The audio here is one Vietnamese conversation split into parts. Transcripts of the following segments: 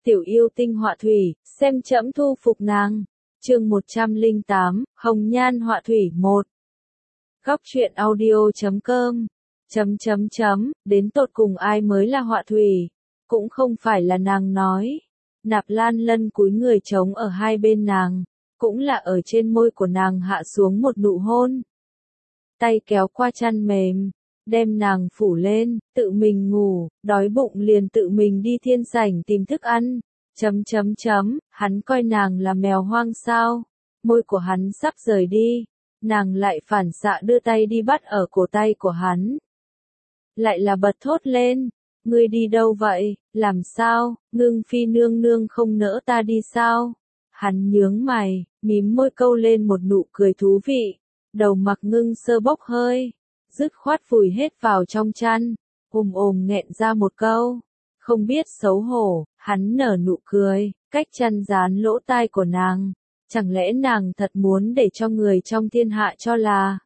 Tiểu yêu tinh họa thủy, xem trẫm thu phục nàng. Chương 108, Hồng Nhan họa thủy 1. Góc truyện audio.com. Đến tột cùng ai mới là họa thủy? Cũng không phải là nàng nói. Nạp Lan Lân cúi người trống ở hai bên nàng, cũng là ở trên môi của nàng hạ xuống một nụ hôn. Tay kéo qua chăn mềm, đem nàng phủ lên, tự mình ngủ, đói bụng liền tự mình đi thiên sảnh tìm thức ăn. Hắn coi nàng là mèo hoang sao? Môi của hắn sắp rời đi, nàng lại phản xạ đưa tay đi bắt ở cổ tay của hắn. Lại là bật thốt lên, ngươi đi đâu vậy, làm sao, Ngưng Phi nương nương không nỡ ta đi sao? Hắn nhướng mày, mím môi câu lên một nụ cười thú vị, đầu Mặc Ngưng Sơ bốc hơi, dứt khoát vùi hết vào trong chăn, nghẹn ra một câu. Không biết xấu hổ, hắn nở nụ cười, cách chăn dán lỗ tai của nàng. Chẳng lẽ nàng thật muốn để cho người trong thiên hạ cho là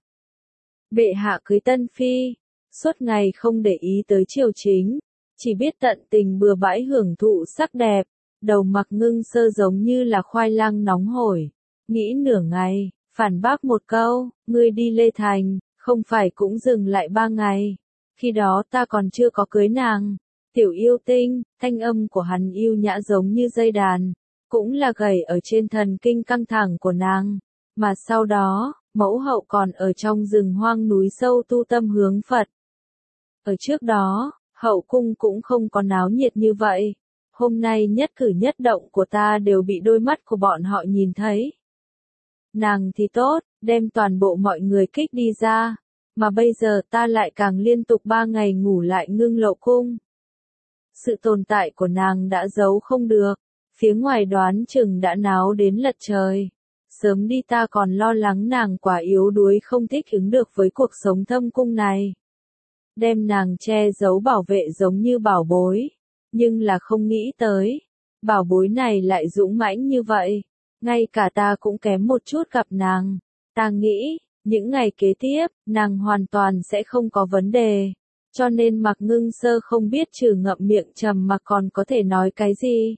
bệ hạ cưới tân phi, suốt ngày không để ý tới triều chính, chỉ biết tận tình bừa bãi hưởng thụ sắc đẹp. Đầu Mặc Ngưng Sơ giống như là khoai lang nóng hổi, nghĩ nửa ngày, phản bác một câu, ngươi đi Lê Thành, không phải cũng dừng lại 3 ngày, khi đó ta còn chưa có cưới nàng. Tiểu yêu tinh, thanh âm của hắn yêu nhã giống như dây đàn, cũng là gảy ở trên thần kinh căng thẳng của nàng. Mà sau đó, mẫu hậu còn ở trong rừng hoang núi sâu tu tâm hướng Phật. Ở trước đó, hậu cung cũng không có náo nhiệt như vậy. Hôm nay nhất cử nhất động của ta đều bị đôi mắt của bọn họ nhìn thấy. Nàng thì tốt, đem toàn bộ mọi người kích đi ra, mà bây giờ ta lại càng liên tục 3 ngày ngủ lại Ngưng Lậu cung. Sự tồn tại của nàng đã giấu không được, phía ngoài đoán chừng đã náo đến lật trời. Sớm đi ta còn lo lắng nàng quá yếu đuối không thích ứng được với cuộc sống thâm cung này. Đem nàng che giấu bảo vệ giống như bảo bối, nhưng là không nghĩ tới, bảo bối này lại dũng mãnh như vậy, ngay cả ta cũng kém một chút gặp nàng. Ta nghĩ, những ngày kế tiếp, nàng hoàn toàn sẽ không có vấn đề. Cho nên Mặc Ngưng Sơ không biết trừ ngậm miệng trầm mà còn có thể nói cái gì.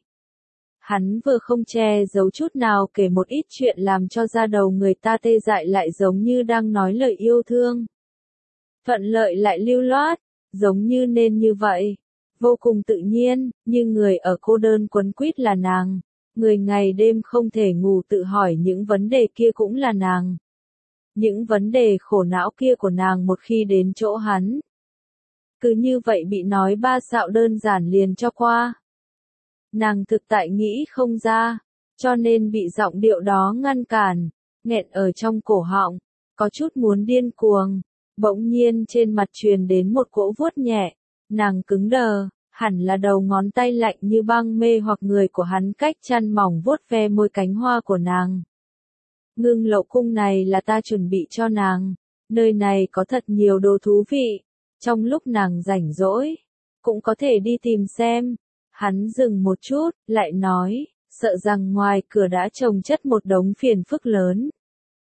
Hắn vừa không che giấu chút nào kể một ít chuyện làm cho da đầu người ta tê dại lại giống như đang nói lời yêu thương. Thuận lợi lại lưu loát, giống như nên như vậy. Vô cùng tự nhiên, như người ở cô đơn quấn quýt là nàng. Người ngày đêm không thể ngủ tự hỏi những vấn đề kia cũng là nàng. Những vấn đề khổ não kia của nàng một khi đến chỗ hắn, cứ như vậy bị nói ba xạo đơn giản liền cho qua. Nàng thực tại nghĩ không ra, cho nên bị giọng điệu đó ngăn cản, nghẹn ở trong cổ họng, có chút muốn điên cuồng. Bỗng nhiên trên mặt truyền đến một cỗ vuốt nhẹ, nàng cứng đờ, hẳn là đầu ngón tay lạnh như băng mê hoặc người của hắn cách chăn mỏng vuốt ve môi cánh hoa của nàng. Ngưng Lậu cung này là ta chuẩn bị cho nàng, nơi này có thật nhiều đồ thú vị. Trong lúc nàng rảnh rỗi, cũng có thể đi tìm xem. Hắn dừng một chút, lại nói, sợ rằng ngoài cửa đã chồng chất một đống phiền phức lớn.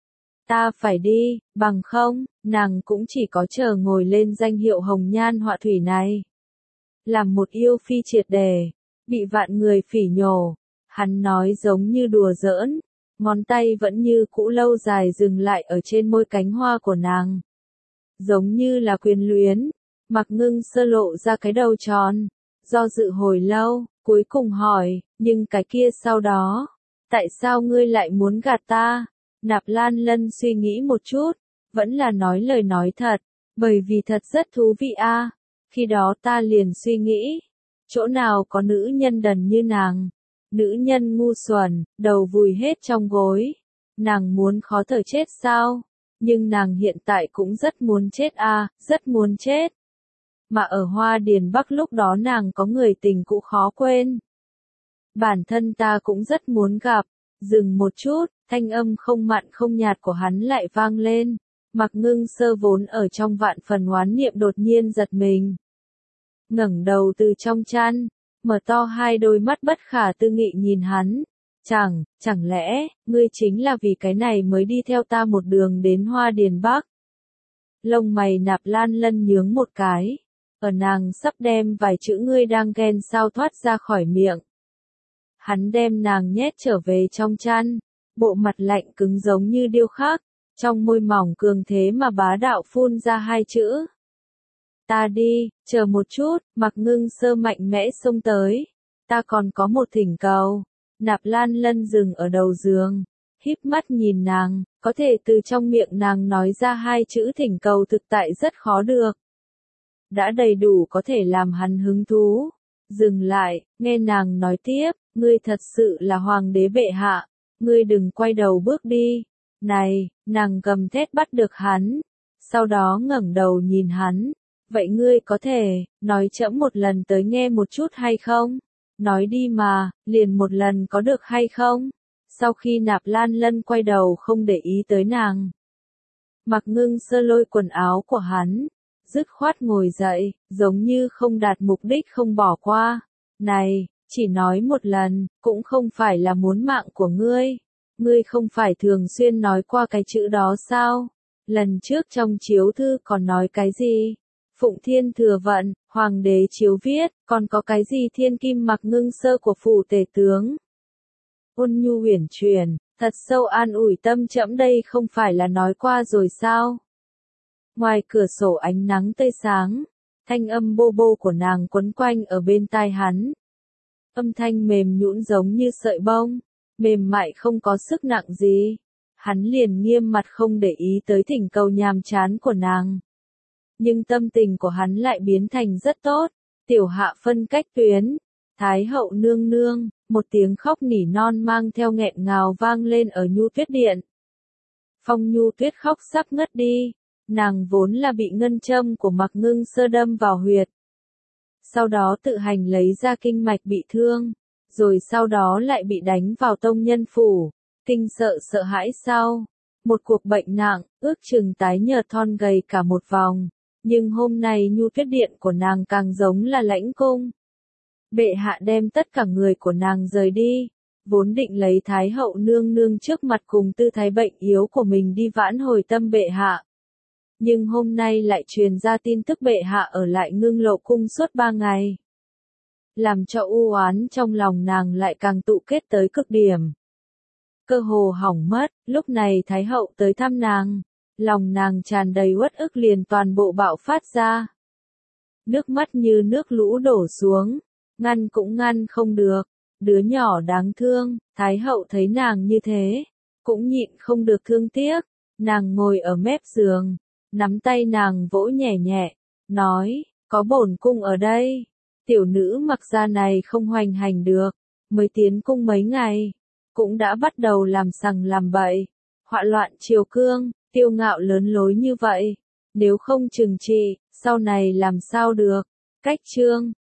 Ta phải đi, bằng không, nàng cũng chỉ có chờ ngồi lên danh hiệu Hồng Nhan họa thủy này. Làm một yêu phi triệt đề, bị vạn người phỉ nhổ. Hắn nói giống như đùa giỡn, ngón tay vẫn như cũ lâu dài dừng lại ở trên môi cánh hoa của nàng. Giống như là quyền luyến. Mặc Ngưng Sơ lộ ra cái đầu tròn, do dự hồi lâu, cuối cùng hỏi, nhưng cái kia sau đó, tại sao ngươi lại muốn gạt ta? Nạp Lan Lân suy nghĩ một chút, vẫn là nói lời nói thật, bởi vì thật rất thú vị a. Khi đó ta liền suy nghĩ, chỗ nào có nữ nhân đần như nàng, nữ nhân ngu xuẩn, đầu vùi hết trong gối, nàng muốn khó thở chết sao? Nhưng nàng hiện tại cũng rất muốn chết a, rất muốn chết. Mà ở Hoa Điền Bắc lúc đó nàng có người tình cũ khó quên. Bản thân ta cũng rất muốn gặp. Dừng một chút, thanh âm không mặn không nhạt của hắn lại vang lên. Mặc Ngưng Sơ vốn ở trong vạn phần oán niệm đột nhiên giật mình. Ngẩng đầu từ trong chăn, mở to hai đôi mắt bất khả tư nghị nhìn hắn. Chẳng lẽ, ngươi chính là vì cái này mới đi theo ta một đường đến Hoa Điền Bắc? Lông mày Nạp Lan Lân nhướng một cái. Ở nàng sắp đem vài chữ ngươi đang ghen sao thoát ra khỏi miệng. Hắn đem nàng nhét trở về trong chăn, bộ mặt lạnh cứng giống như điêu khắc, trong môi mỏng cường thế mà bá đạo phun ra hai chữ. Ta đi, chờ một chút, Mạc Ngưng Sơ mạnh mẽ xông tới. Ta còn có một thỉnh cầu. Nạp Lan Lân dừng ở đầu giường, híp mắt nhìn nàng, có thể từ trong miệng nàng nói ra hai chữ thỉnh cầu thực tại rất khó được. Đã đầy đủ có thể làm hắn hứng thú. Dừng lại, nghe nàng nói tiếp, ngươi thật sự là hoàng đế bệ hạ, ngươi đừng quay đầu bước đi. Này, nàng gầm thét bắt được hắn, sau đó ngẩng đầu nhìn hắn. Vậy ngươi có thể, nói chậm một lần tới nghe một chút hay không? Nói đi mà, liền một lần có được hay không? Sau khi Nạp Lan Lân quay đầu không để ý tới nàng. Mạc Ngưng Sơ lôi quần áo của hắn, dứt khoát ngồi dậy, giống như không đạt mục đích không bỏ qua. Này, chỉ nói một lần, cũng không phải là muốn mạng của ngươi. Ngươi không phải thường xuyên nói qua cái chữ đó sao? Lần trước trong chiếu thư còn nói cái gì? Phụng Thiên Thừa Vận, Hoàng đế chiếu viết, còn có cái gì thiên kim Mạc Ngưng Sơ của phủ tể tướng? Ôn nhu uyển chuyển, thật sâu an ủi tâm trẫm đây không phải là nói qua rồi sao? Ngoài cửa sổ ánh nắng tươi sáng, thanh âm bô bô của nàng quấn quanh ở bên tai hắn. Âm thanh mềm nhũn giống như sợi bông, mềm mại không có sức nặng gì. Hắn liền nghiêm mặt không để ý tới thỉnh cầu nhàm chán của nàng. Nhưng tâm tình của hắn lại biến thành rất tốt. Tiểu Hạ phân cách tuyến, Thái hậu nương nương, một tiếng khóc nỉ non mang theo nghẹn ngào vang lên ở Nhu Tuyết Điện. Phong Nhu Tuyết khóc sắp ngất đi, nàng vốn là bị ngân châm của Mạc Ngưng Sơ đâm vào huyệt. Sau đó tự hành lấy ra kinh mạch bị thương, rồi sau đó lại bị đánh vào tông nhân phủ, kinh sợ hãi sau. Một cuộc bệnh nặng, ước chừng tái nhợt thon gầy cả một vòng. Nhưng hôm nay Nhu Tuyết Điện của nàng càng giống là lãnh cung. Bệ hạ đem tất cả người của nàng rời đi, vốn định lấy Thái hậu nương nương trước mặt cùng tư thái bệnh yếu của mình đi vãn hồi tâm bệ hạ. Nhưng hôm nay lại truyền ra tin tức bệ hạ ở lại Ngưng Lộ cung suốt 3 ngày. Làm cho u oán trong lòng nàng lại càng tụ kết tới cực điểm. Cơ hồ hỏng mất, lúc này Thái hậu tới thăm nàng. Lòng nàng tràn đầy uất ức liền toàn bộ bạo phát ra. Nước mắt như nước lũ đổ xuống, ngăn cũng ngăn không được. Đứa nhỏ đáng thương, Thái hậu thấy nàng như thế, cũng nhịn không được thương tiếc. Nàng ngồi ở mép giường, nắm tay nàng vỗ nhẹ nhẹ, nói, có bổn cung ở đây. Tiểu nữ mặc ra này không hoành hành được, mới tiến cung mấy ngày, cũng đã bắt đầu làm sằng làm bậy, họa loạn triều cương. Kiêu ngạo lớn lối như vậy, nếu không trừng trị, sau này làm sao được? Cách chương